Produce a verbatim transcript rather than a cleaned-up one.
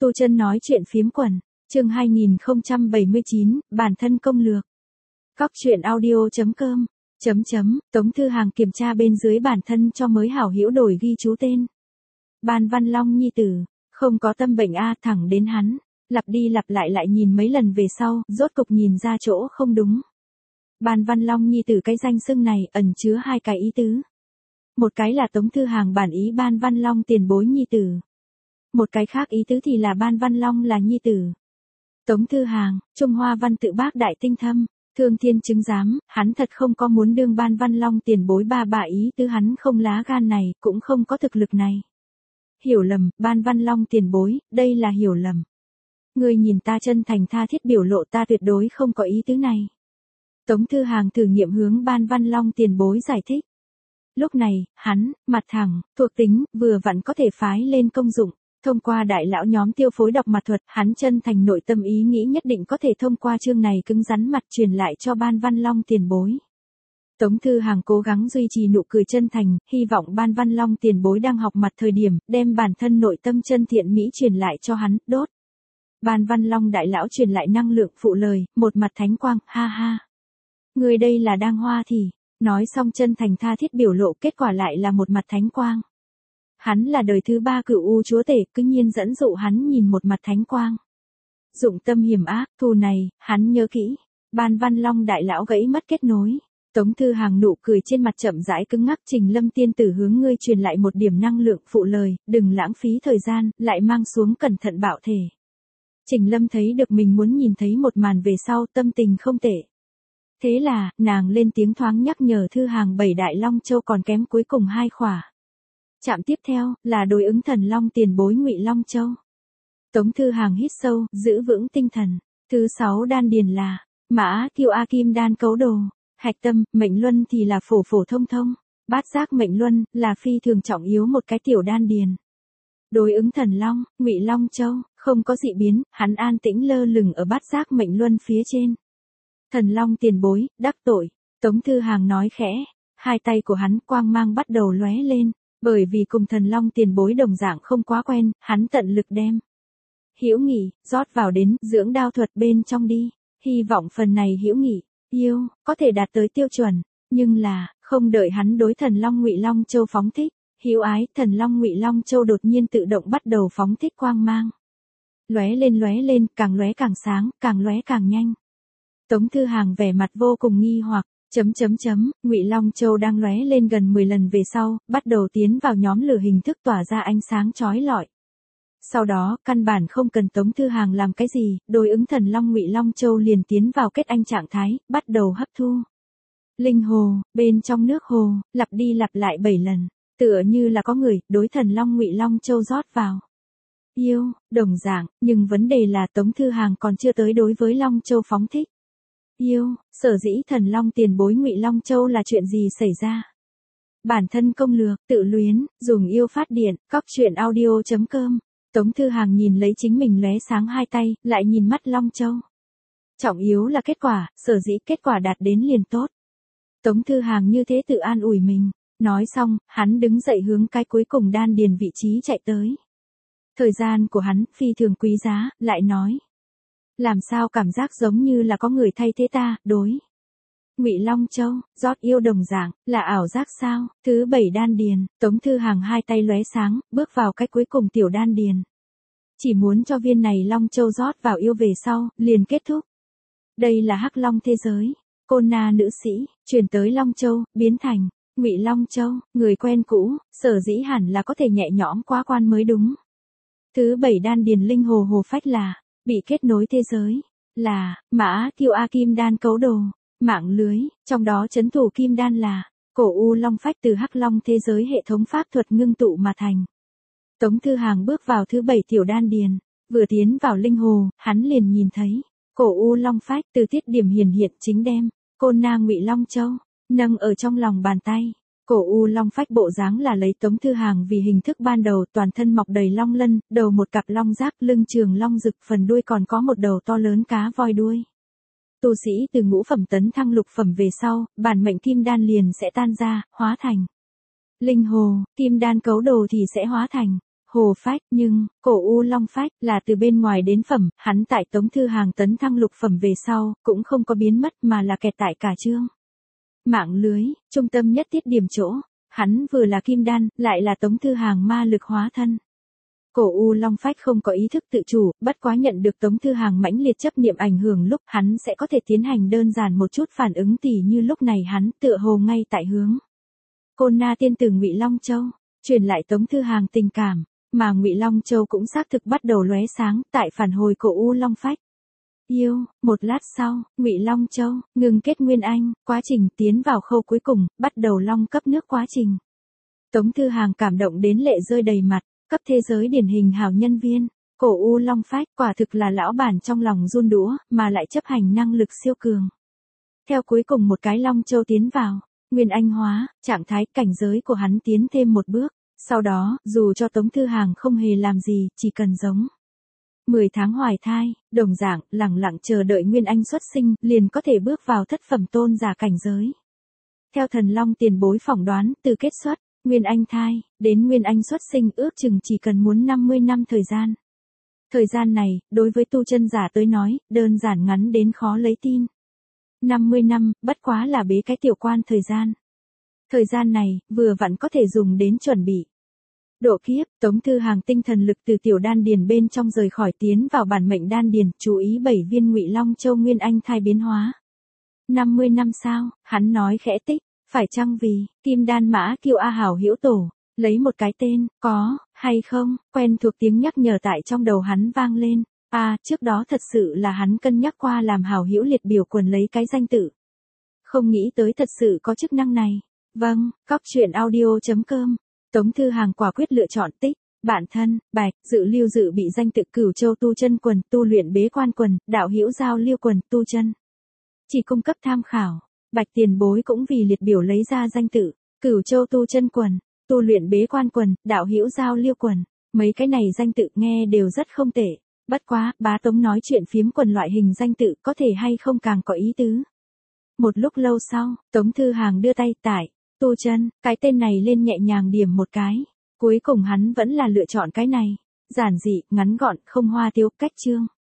Tu Chân nói chuyện phiếm quần, chương hai nghìn không trăm bảy mươi chín, bản thân công lược. Cóc truyện audio chấm com, chấm chấm, Tống Thư Hàng kiểm tra bên dưới bản thân cho mới hảo hữu đổi ghi chú tên. Ban Văn Long nhi tử, không có tâm bệnh a, thẳng đến hắn, lặp đi lặp lại lại nhìn mấy lần về sau, rốt cục nhìn ra chỗ không đúng. Ban Văn Long nhi tử cái danh xưng này ẩn chứa hai cái ý tứ. Một cái là Tống Thư Hàng bản ý Ban Văn Long tiền bối nhi tử. Một cái khác ý tứ thì là Ban Văn Long là nhi tử. Tống Thư Hàng, Trung Hoa văn tự bác đại tinh thâm, thương thiên chứng giám, hắn thật không có muốn đương Ban Văn Long tiền bối ba bà ý tứ hắn không lá gan này, cũng không có thực lực này. Hiểu lầm, Ban Văn Long tiền bối, đây là hiểu lầm. Ngươi nhìn ta chân thành tha thiết biểu lộ ta tuyệt đối không có ý tứ này. Tống Thư Hàng thử nghiệm hướng Ban Văn Long tiền bối giải thích. Lúc này, hắn, mặt thẳng, thuộc tính, vừa vặn có thể phái lên công dụng. Thông qua đại lão nhóm tiêu phối đọc mặt thuật, hắn chân thành nội tâm ý nghĩ nhất định có thể thông qua chương này cứng rắn mặt truyền lại cho Ban Văn Long tiền bối. Tống Thư Hàng cố gắng duy trì nụ cười chân thành, hy vọng Ban Văn Long tiền bối đang học mặt thời điểm, đem bản thân nội tâm chân thiện mỹ truyền lại cho hắn, đốt. Ban Văn Long đại lão truyền lại năng lượng phụ lời, một mặt thánh quang, ha ha. Người đây là đang hoa thì, nói xong chân thành tha thiết biểu lộ kết quả lại là một mặt thánh quang. Hắn là đời thứ ba cửu u chúa tể, cứ nhiên dẫn dụ hắn nhìn một mặt thánh quang. Dụng tâm hiểm ác, thù này, hắn nhớ kỹ. Ban Văn Long đại lão gãy mất kết nối. Tống Thư Hàng nụ cười trên mặt chậm rãi cứng ngắc. Trình Lâm tiên tử hướng ngươi truyền lại một điểm năng lượng phụ lời, đừng lãng phí thời gian, lại mang xuống cẩn thận bảo thể. Trình Lâm thấy được mình muốn nhìn thấy một màn về sau, tâm tình không tệ. Thế là, nàng lên tiếng thoáng nhắc nhở Thư Hàng bảy đại Long Châu còn kém cuối cùng hai khỏa. Chạm tiếp theo, là đối ứng thần Long tiền bối Ngụy Long Châu. Tống Thư Hàng hít sâu, giữ vững tinh thần. Thứ sáu đan điền là, Mã Kiêu A Kim đan cấu đồ. Hạch tâm, mệnh luân thì là phổ phổ thông thông. Bát giác mệnh luân, là phi thường trọng yếu một cái tiểu đan điền. Đối ứng thần Long, Ngụy Long Châu, không có dị biến, hắn an tĩnh lơ lửng ở bát giác mệnh luân phía trên. Thần Long tiền bối, đắc tội. Tống Thư Hàng nói khẽ. Hai tay của hắn quang mang bắt đầu lóe lên. Bởi vì cùng thần Long tiền bối đồng dạng không quá quen, hắn tận lực đem hữu nghị rót vào đến dưỡng đao thuật bên trong đi, hy vọng phần này hữu nghị yêu có thể đạt tới tiêu chuẩn, nhưng là không đợi hắn đối thần Long Ngụy Long Châu phóng thích, hữu ái thần Long Ngụy Long Châu đột nhiên tự động bắt đầu phóng thích quang mang, lóe lên lóe lên, càng lóe càng sáng, càng lóe càng nhanh. Tống Thư Hàng vẻ mặt vô cùng nghi hoặc. Chấm chấm chấm, Ngụy Long Châu đang lóe lên gần mười lần về sau, bắt đầu tiến vào nhóm lửa hình thức tỏa ra ánh sáng chói lọi. Sau đó, căn bản không cần Tống Thư Hàng làm cái gì, đối ứng thần Long Ngụy Long Châu liền tiến vào kết anh trạng thái, bắt đầu hấp thu. Linh hồ, bên trong nước hồ, lặp đi lặp lại bảy lần, tựa như là có người, đối thần Long Ngụy Long Châu rót vào. Yêu, đồng dạng, nhưng vấn đề là Tống Thư Hàng còn chưa tới đối với Long Châu phóng thích. Yêu, sở dĩ thần Long tiền bối Ngụy Long Châu là chuyện gì xảy ra? Bản thân công lược, tự luyến, dùng yêu phát điện, cóc truyện audio chấm com. Tống Thư Hàng nhìn lấy chính mình lóe sáng hai tay, lại nhìn mắt Long Châu. Trọng yếu là kết quả, sở dĩ kết quả đạt đến liền tốt. Tống Thư Hàng như thế tự an ủi mình. Nói xong, hắn đứng dậy hướng cái cuối cùng đan điền vị trí chạy tới. Thời gian của hắn phi thường quý giá, lại nói. Làm sao cảm giác giống như là có người thay thế ta, đối. Ngụy Long Châu, rót yêu đồng dạng, là ảo giác sao? Thứ bảy đan điền, Tống Thư Hàng hai tay lóe sáng, bước vào cái cuối cùng tiểu đan điền. Chỉ muốn cho viên này Long Châu rót vào yêu về sau, liền kết thúc. Đây là Hắc Long thế giới, Côn Na nữ sĩ, chuyển tới Long Châu, biến thành Ngụy Long Châu, người quen cũ, sở dĩ hẳn là có thể nhẹ nhõm qua quan mới đúng. Thứ bảy đan điền linh hồ hồ phách là bị kết nối thế giới, là Mã Kiêu A Kim đan cấu đồ, mạng lưới, trong đó trấn thủ kim đan là cổ u long phách từ Hắc Long thế giới hệ thống pháp thuật ngưng tụ mà thành. Tống Thư Hàng bước vào thứ bảy tiểu đan điền, vừa tiến vào linh hồ, hắn liền nhìn thấy cổ u long phách từ tiết điểm hiển hiện chính đem Côn Na Ngụy Long Châu nâng ở trong lòng bàn tay. Cổ u long phách bộ dáng là lấy Tống Thư Hàng vì hình thức ban đầu, toàn thân mọc đầy long lân, đầu một cặp long giác, lưng trường long rực, phần đuôi còn có một đầu to lớn cá voi đuôi. Tu sĩ từ ngũ phẩm tấn thăng lục phẩm về sau, bản mệnh kim đan liền sẽ tan ra, hóa thành linh hồ, kim đan cấu đồ thì sẽ hóa thành Hồ Phách, nhưng, cổ U Long Phách là từ bên ngoài đến phẩm, hắn tại Tống Thư Hàng tấn thăng lục phẩm về sau, cũng không có biến mất mà là kẹt tại cả chương. Mạng lưới, trung tâm nhất tiết điểm chỗ, hắn vừa là kim đan, lại là Tống Thư Hàng ma lực hóa thân. Cổ U Long Phách không có ý thức tự chủ, bất quá nhận được Tống Thư Hàng mãnh liệt chấp niệm ảnh hưởng lúc hắn sẽ có thể tiến hành đơn giản một chút phản ứng tỉ như lúc này hắn tựa hồ ngay tại hướng. Côn Na tiên tử Ngụy Long Châu, truyền lại Tống Thư Hàng tình cảm, mà Ngụy Long Châu cũng xác thực bắt đầu lóe sáng tại phản hồi cổ U Long Phách. Yêu, một lát sau, Ngụy Long Châu, ngừng kết nguyên anh, quá trình tiến vào khâu cuối cùng, bắt đầu long cấp nước quá trình. Tống Thư Hàng cảm động đến lệ rơi đầy mặt, cấp thế giới điển hình hảo nhân viên, cổ U Long Phách quả thực là lão bản trong lòng run đũa, mà lại chấp hành năng lực siêu cường. Theo cuối cùng một cái Long Châu tiến vào, nguyên anh hóa, trạng thái cảnh giới của hắn tiến thêm một bước, sau đó, dù cho Tống Thư Hàng không hề làm gì, chỉ cần giống mười tháng hoài thai, đồng dạng, lẳng lặng chờ đợi Nguyên Anh xuất sinh, liền có thể bước vào thất phẩm tôn giả cảnh giới. Theo thần long tiền bối phỏng đoán, từ kết xuất, Nguyên Anh thai, đến Nguyên Anh xuất sinh ước chừng chỉ cần muốn năm mươi năm thời gian. Thời gian này, đối với tu chân giả tới nói, đơn giản ngắn đến khó lấy tin. năm mươi năm, bất quá là bế cái tiểu quan thời gian. Thời gian này, vừa vặn có thể dùng đến chuẩn bị. Độ kiếp, Tống Thư Hàng tinh thần lực từ tiểu đan điền bên trong rời khỏi tiến vào bản mệnh đan điền, chú ý bảy viên Ngụy Long Châu Nguyên Anh thai biến hóa. năm mươi năm sau, hắn nói khẽ tích, phải chăng vì, Kim Đan Mã Kiêu A Hảo Hữu Tổ, lấy một cái tên, có, hay không, quen thuộc tiếng nhắc nhở tại trong đầu hắn vang lên. À, trước đó thật sự là hắn cân nhắc qua làm Hảo Hữu liệt biểu quần lấy cái danh tự. Không nghĩ tới thật sự có chức năng này. Vâng, cóc truyện audio chấm com. Tống Thư Hàng quả quyết lựa chọn tích, bản thân, bạch, dự lưu dự bị danh tự Cửu Châu tu chân quần, tu luyện bế quan quần, đạo hữu giao lưu quần, tu chân. Chỉ cung cấp tham khảo, bạch tiền bối cũng vì liệt biểu lấy ra danh tự, Cửu Châu tu chân quần, tu luyện bế quan quần, đạo hữu giao lưu quần, mấy cái này danh tự nghe đều rất không tệ, bất quá, bá Tống nói chuyện phiếm quần loại hình danh tự có thể hay không càng có ý tứ. Một lúc lâu sau, Tống Thư Hàng đưa tay tải. Tu chân, cái tên này lên nhẹ nhàng điểm một cái. Cuối cùng hắn vẫn là lựa chọn cái này. Giản dị, ngắn gọn, không hoa tiêu, cách chương.